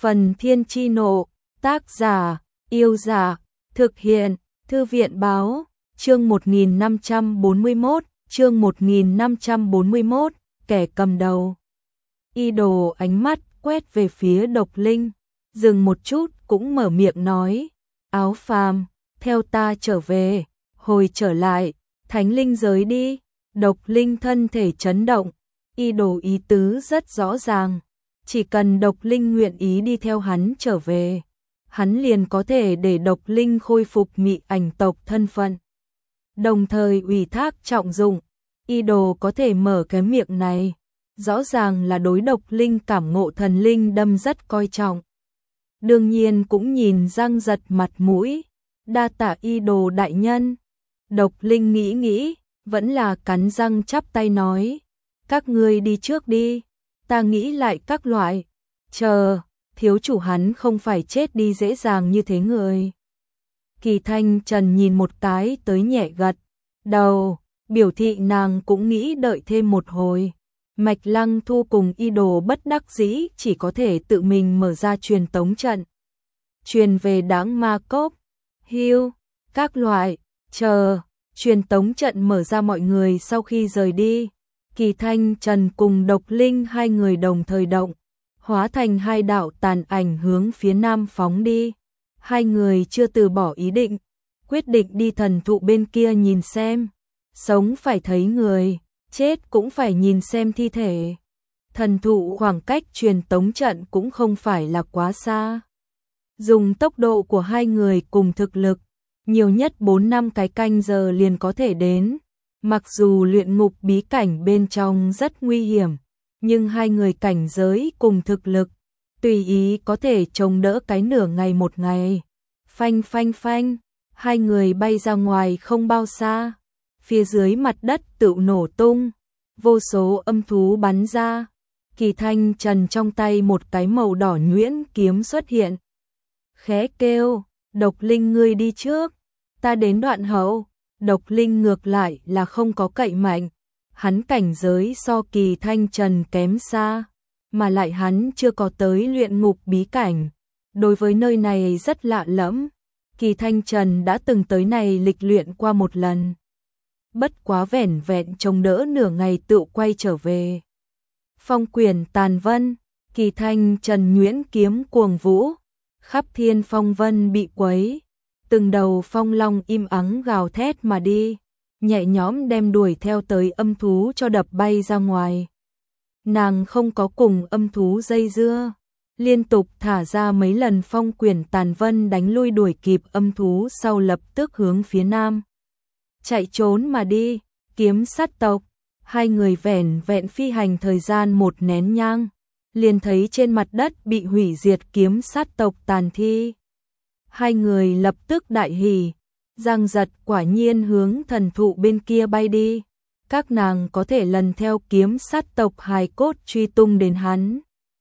Phần Thiên Chi Nộ, tác giả, Yêu Giả, thực hiện, Thư viện Báo, chương 1541, chương 1541, kẻ cầm đầu. Y Đồ ánh mắt quét về phía Độc Linh, dừng một chút cũng mở miệng nói, Áo Phàm, theo ta trở về, hồi trở lại, Thánh Linh giới đi. Độc Linh thân thể chấn động, Y Đồ ý tứ rất rõ ràng, chỉ cần Độc Linh nguyện ý đi theo hắn trở về, hắn liền có thể để Độc Linh khôi phục mị ảnh tộc thân phận. Đồng thời ủy thác trọng dụng, Y Đồ có thể mở cái miệng này, rõ ràng là đối Độc Linh cảm ngộ thần linh đâm rất coi trọng. Đương nhiên cũng nhìn răng giật mặt mũi, đa tạ Y Đồ đại nhân. Độc Linh nghĩ nghĩ, vẫn là cắn răng chắp tay nói, các ngươi đi trước đi, ta nghĩ lại các loại, chờ, thiếu chủ hắn không phải chết đi dễ dàng như thế người. Kỳ Thanh Trần nhìn một cái tới nhẹ gật đầu, biểu thị nàng cũng nghĩ đợi thêm một hồi. Mạch Lăng Thu cùng Y Đồ bất đắc dĩ chỉ có thể tự mình mở ra truyền tống trận. Truyền về Đãng Ma Cốc, Hưu, các loại, chờ, truyền tống trận mở ra mọi người sau khi rời đi. Kỳ Thanh Trần cùng Độc Linh hai người đồng thời động, hóa thành hai đạo tàn ảnh hướng phía nam phóng đi. Hai người chưa từ bỏ ý định, quyết định đi thần thụ bên kia nhìn xem. Sống phải thấy người, chết cũng phải nhìn xem thi thể. Thần thụ khoảng cách truyền tống trận cũng không phải là quá xa. Dùng tốc độ của hai người cùng thực lực, nhiều nhất 4-5 cái canh giờ liền có thể đến. Mặc dù luyện ngục bí cảnh bên trong rất nguy hiểm, nhưng hai người cảnh giới cùng thực lực, tùy ý có thể chống đỡ cái nửa ngày một ngày. Phanh phanh phanh, hai người bay ra ngoài không bao xa. Phía dưới mặt đất tự nổ tung, vô số âm thú bắn ra. Kỳ Thanh Trần trong tay một cái màu đỏ nhuyễn kiếm xuất hiện. Khẽ kêu, Độc Linh ngươi đi trước, ta đến đoạn hậu. Độc Linh ngược lại là không có cậy mạnh, hắn cảnh giới so Kỳ Thanh Trần kém xa, mà lại hắn chưa có tới luyện ngục bí cảnh. Đối với nơi này rất lạ lẫm, Kỳ Thanh Trần đã từng tới này lịch luyện qua một lần. Bất quá vẻn vẹn chống đỡ nửa ngày tự quay trở về. Phong quyển tàn vân, Kỳ Thanh Trần nhuyễn kiếm cuồng vũ, khắp thiên phong vân bị quấy. Từng đầu phong long im ắng gào thét mà đi, nhẹ nhõm đem đuổi theo tới âm thú cho đập bay ra ngoài. Nàng không có cùng âm thú dây dưa, liên tục thả ra mấy lần phong quyển tàn vân đánh lui đuổi kịp âm thú sau lập tức hướng phía nam. Chạy trốn mà đi, kiếm sát tộc, hai người vẻn vẹn phi hành thời gian một nén nhang, liền thấy trên mặt đất bị hủy diệt kiếm sát tộc tàn thi. Hai người lập tức đại hỉ, giang giật quả nhiên hướng thần thụ bên kia bay đi. Các nàng có thể lần theo kiếm sát tộc hài cốt truy tung đến hắn.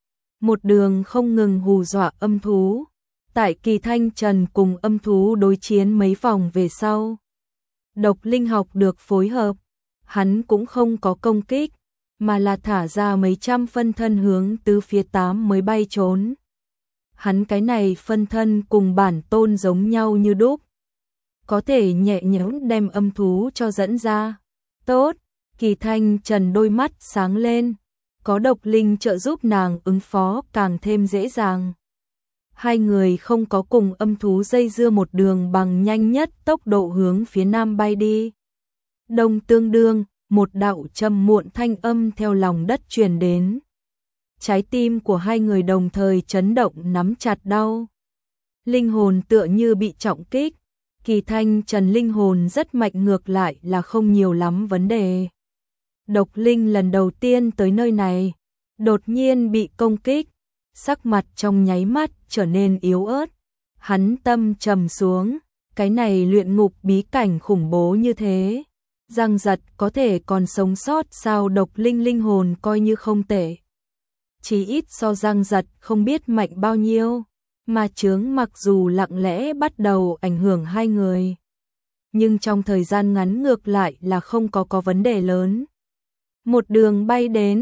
Một đường không ngừng hù dọa âm thú. Tại Kỳ Thanh Trần cùng âm thú đối chiến mấy vòng về sau, Độc Linh học được phối hợp, hắn cũng không có công kích, mà là thả ra mấy trăm phân thân hướng tứ phía tám mới bay trốn. Hắn cái này phân thân cùng bản tôn giống nhau như đúc, có thể nhẹ nhõm đem âm thú cho dẫn ra. Tốt, Kỳ Thanh Trần đôi mắt sáng lên, có Độc Linh trợ giúp nàng ứng phó càng thêm dễ dàng. Hai người không có cùng âm thú dây dưa một đường bằng nhanh nhất tốc độ hướng phía nam bay đi. Đông tương đương, một đạo trầm muộn thanh âm theo lòng đất truyền đến. Trái tim của hai người đồng thời chấn động nắm chặt đau. Linh hồn tựa như bị trọng kích. Kỳ Thanh Trần linh hồn rất mạnh ngược lại là không nhiều lắm vấn đề. Độc Linh lần đầu tiên tới nơi này, đột nhiên bị công kích, sắc mặt trong nháy mắt trở nên yếu ớt. Hắn tâm trầm xuống, cái này luyện ngục bí cảnh khủng bố như thế. Giang giật có thể còn sống sót sao? Độc Linh linh hồn coi như không tệ, chỉ ít so Giang giật không biết mạnh bao nhiêu, mà chướng mặc dù lặng lẽ bắt đầu ảnh hưởng hai người, nhưng trong thời gian ngắn ngược lại là không có vấn đề lớn. Một đường bay đến,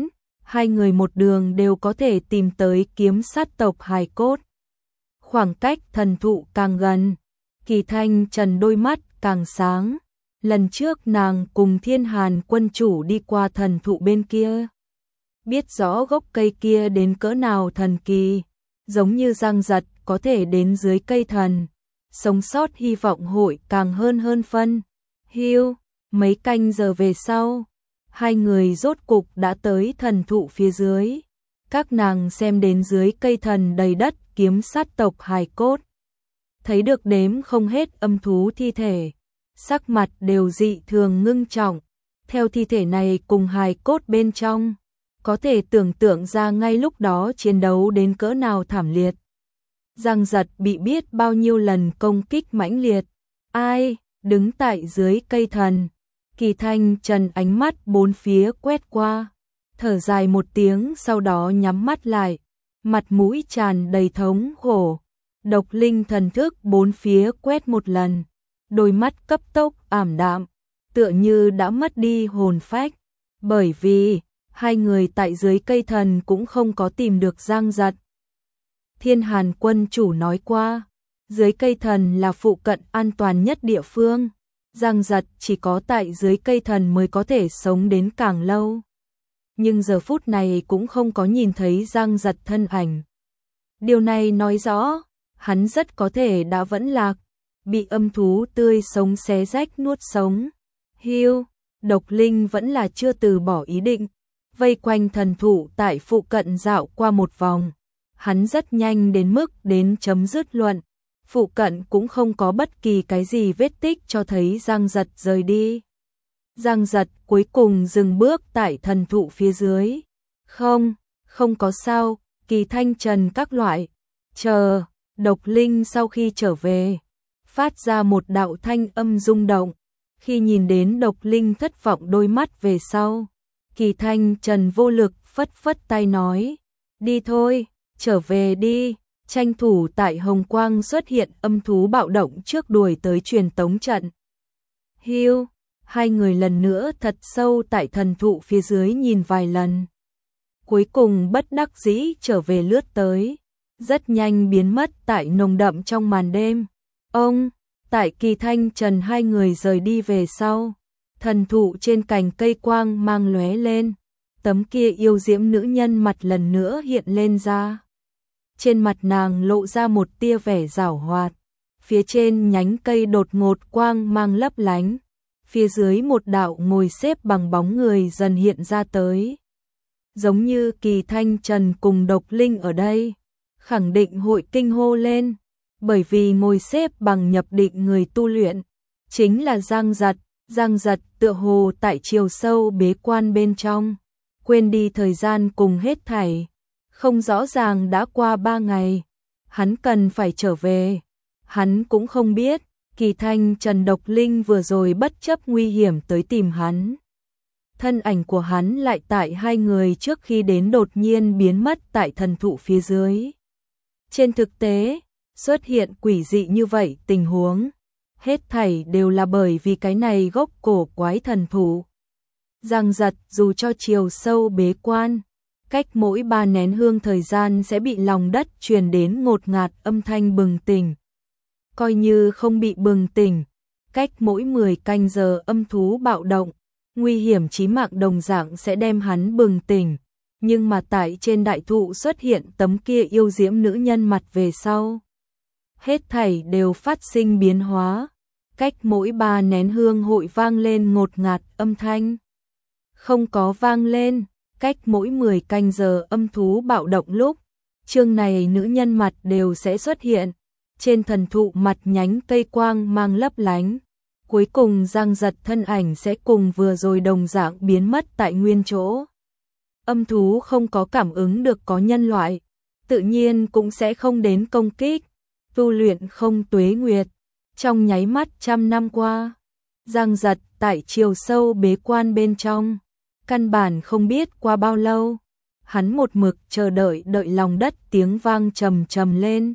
hai người một đường đều có thể tìm tới kiếm sát tộc hài cốt. Khoảng cách thần thụ càng gần, Kỳ Thanh Trần đôi mắt càng sáng. Lần trước nàng cùng Thiên Hàn quân chủ đi qua thần thụ bên kia, biết rõ gốc cây kia đến cỡ nào thần kỳ, giống như Giang Giật có thể đến dưới cây thần, sống sót hy vọng hội càng hơn phân. Hiu, mấy canh giờ về sau, hai người rốt cục đã tới thần thụ phía dưới. Các nàng xem đến dưới cây thần đầy đất kiếm sát tộc hài cốt, thấy được đếm không hết âm thú thi thể, sắc mặt đều dị thường ngưng trọng. Theo thi thể này cùng hài cốt bên trong, có thể tưởng tượng ra ngay lúc đó chiến đấu đến cỡ nào thảm liệt. Giang Giật bị biết bao nhiêu lần công kích mãnh liệt. Ai, đứng tại dưới cây thần. Kỳ Thanh Trần ánh mắt bốn phía quét qua, thở dài một tiếng sau đó nhắm mắt lại, mặt mũi tràn đầy thống khổ. Độc linh thần thức bốn phía quét một lần, đôi mắt cấp tốc ảm đạm, tựa như đã mất đi hồn phách, bởi vì hai người tại dưới cây thần cũng không có tìm được Giang Giật. Thiên Hàn quân chủ nói qua, dưới cây thần là phụ cận an toàn nhất địa phương, Giang Giật chỉ có tại dưới cây thần mới có thể sống đến càng lâu. Nhưng giờ phút này cũng không có nhìn thấy Giang Giật thân ảnh. Điều này nói rõ, hắn rất có thể đã vẫn lạc, bị âm thú tươi sống xé rách nuốt sống. Hiu, Độc Linh vẫn là chưa từ bỏ ý định, vây quanh thần thụ tại phụ cận dạo qua một vòng. Hắn rất nhanh đến mức đến chấm dứt luận, phụ cận cũng không có bất kỳ cái gì vết tích cho thấy Giang Giật rời đi. Giang Giật cuối cùng dừng bước tại thần thụ phía dưới. Không có sao, Kỳ Thanh Trần các loại. Chờ, Độc Linh sau khi trở về, phát ra một đạo thanh âm rung động. Khi nhìn đến Độc Linh thất vọng đôi mắt về sau, Kỳ Thanh Trần vô lực phất tay nói, đi thôi, trở về đi, tranh thủ tại Hồng Quang xuất hiện âm thú bạo động trước đuổi tới truyền tống trận. Hiu, hai người lần nữa thật sâu tại thần thụ phía dưới nhìn vài lần. Cuối cùng bất đắc dĩ trở về lướt tới, rất nhanh biến mất tại nồng đậm trong màn đêm. Tại Kỳ Thanh Trần hai người rời đi về sau, thần thụ trên cành cây quang mang lóe lên, tấm kia yêu diễm nữ nhân mặt lần nữa hiện lên ra. Trên mặt nàng lộ ra một tia vẻ giảo hoạt, phía trên nhánh cây đột ngột quang mang lấp lánh, phía dưới một đạo ngồi xếp bằng bóng người dần hiện ra tới. Giống như Kỳ Thanh Trần cùng Độc Linh ở đây, khẳng định hội kinh hô lên, bởi vì ngồi xếp bằng nhập định người tu luyện, chính là Giang Giật. Giang Giật tựa hồ tại chiều sâu bế quan bên trong, quên đi thời gian cùng hết thảy, không rõ ràng đã qua 3 ngày, hắn cần phải trở về. Hắn cũng không biết, Kỳ Thanh Trần Độc Linh vừa rồi bất chấp nguy hiểm tới tìm hắn. Thân ảnh của hắn lại tại hai người trước khi đến đột nhiên biến mất tại thần thụ phía dưới. Trên thực tế, xuất hiện quỷ dị như vậy tình huống, hết thảy đều là bởi vì cái này gốc cổ quái thần thụ. Giang Giật dù cho chiều sâu bế quan, cách mỗi 3 nén hương thời gian sẽ bị lòng đất truyền đến ngột ngạt âm thanh bừng tỉnh. Coi như không bị bừng tỉnh, cách mỗi 10 canh giờ âm thú bạo động, nguy hiểm chí mạng đồng dạng sẽ đem hắn bừng tỉnh. Nhưng mà tại trên đại thụ xuất hiện tấm kia yêu diễm nữ nhân mặt về sau, hết thảy đều phát sinh biến hóa, cách mỗi 3 nén hương hội vang lên ngột ngạt âm thanh. Không có vang lên, cách mỗi 10 canh giờ âm thú bạo động lúc, chương này nữ nhân mặt đều sẽ xuất hiện, trên thần thụ mặt nhánh cây quang mang lấp lánh. Cuối cùng Giang Giật thân ảnh sẽ cùng vừa rồi đồng dạng biến mất tại nguyên chỗ. Âm thú không có cảm ứng được có nhân loại, tự nhiên cũng sẽ không đến công kích. Tu luyện không tuế nguyệt, trong nháy mắt 100 năm qua, Giang Giật tại chiều sâu bế quan bên trong, căn bản không biết qua bao lâu, hắn một mực chờ đợi lòng đất tiếng vang trầm trầm lên.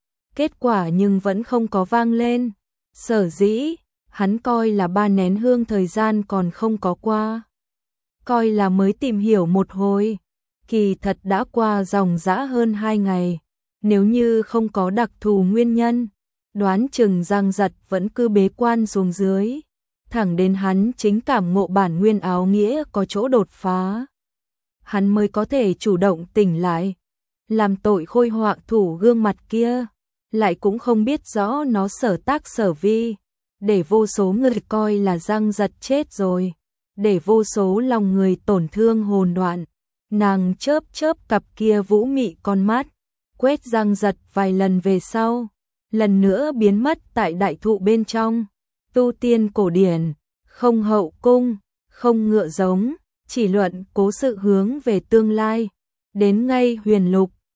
Kết quả nhưng vẫn không có vang lên, sở dĩ, hắn coi là 3 nén hương thời gian còn không có qua. Coi là mới tìm hiểu một hồi, Kỳ thật đã qua dòng dã hơn 2 ngày, nếu như không có đặc thù nguyên nhân, đoán chừng Giang Giật vẫn cứ bế quan xuống dưới, thẳng đến hắn chính cảm ngộ bản nguyên áo nghĩa có chỗ đột phá, hắn mới có thể chủ động tỉnh lại. Làm tội khôi họa thủ gương mặt kia, lại cũng không biết rõ nó sở tác sở vi, để vô số người coi là Giang Giật chết rồi, để vô số lòng người tổn thương hồn đoạn. Nàng chớp chớp cặp kia vũ mị con mắt, quét Giang Giật vài lần về sau, lần nữa biến mất tại đại thụ bên trong. Tu tiên cổ điển, không hậu cung, không ngựa giống, chỉ luận cố sự hướng về tương lai. Đến ngay huyền lục,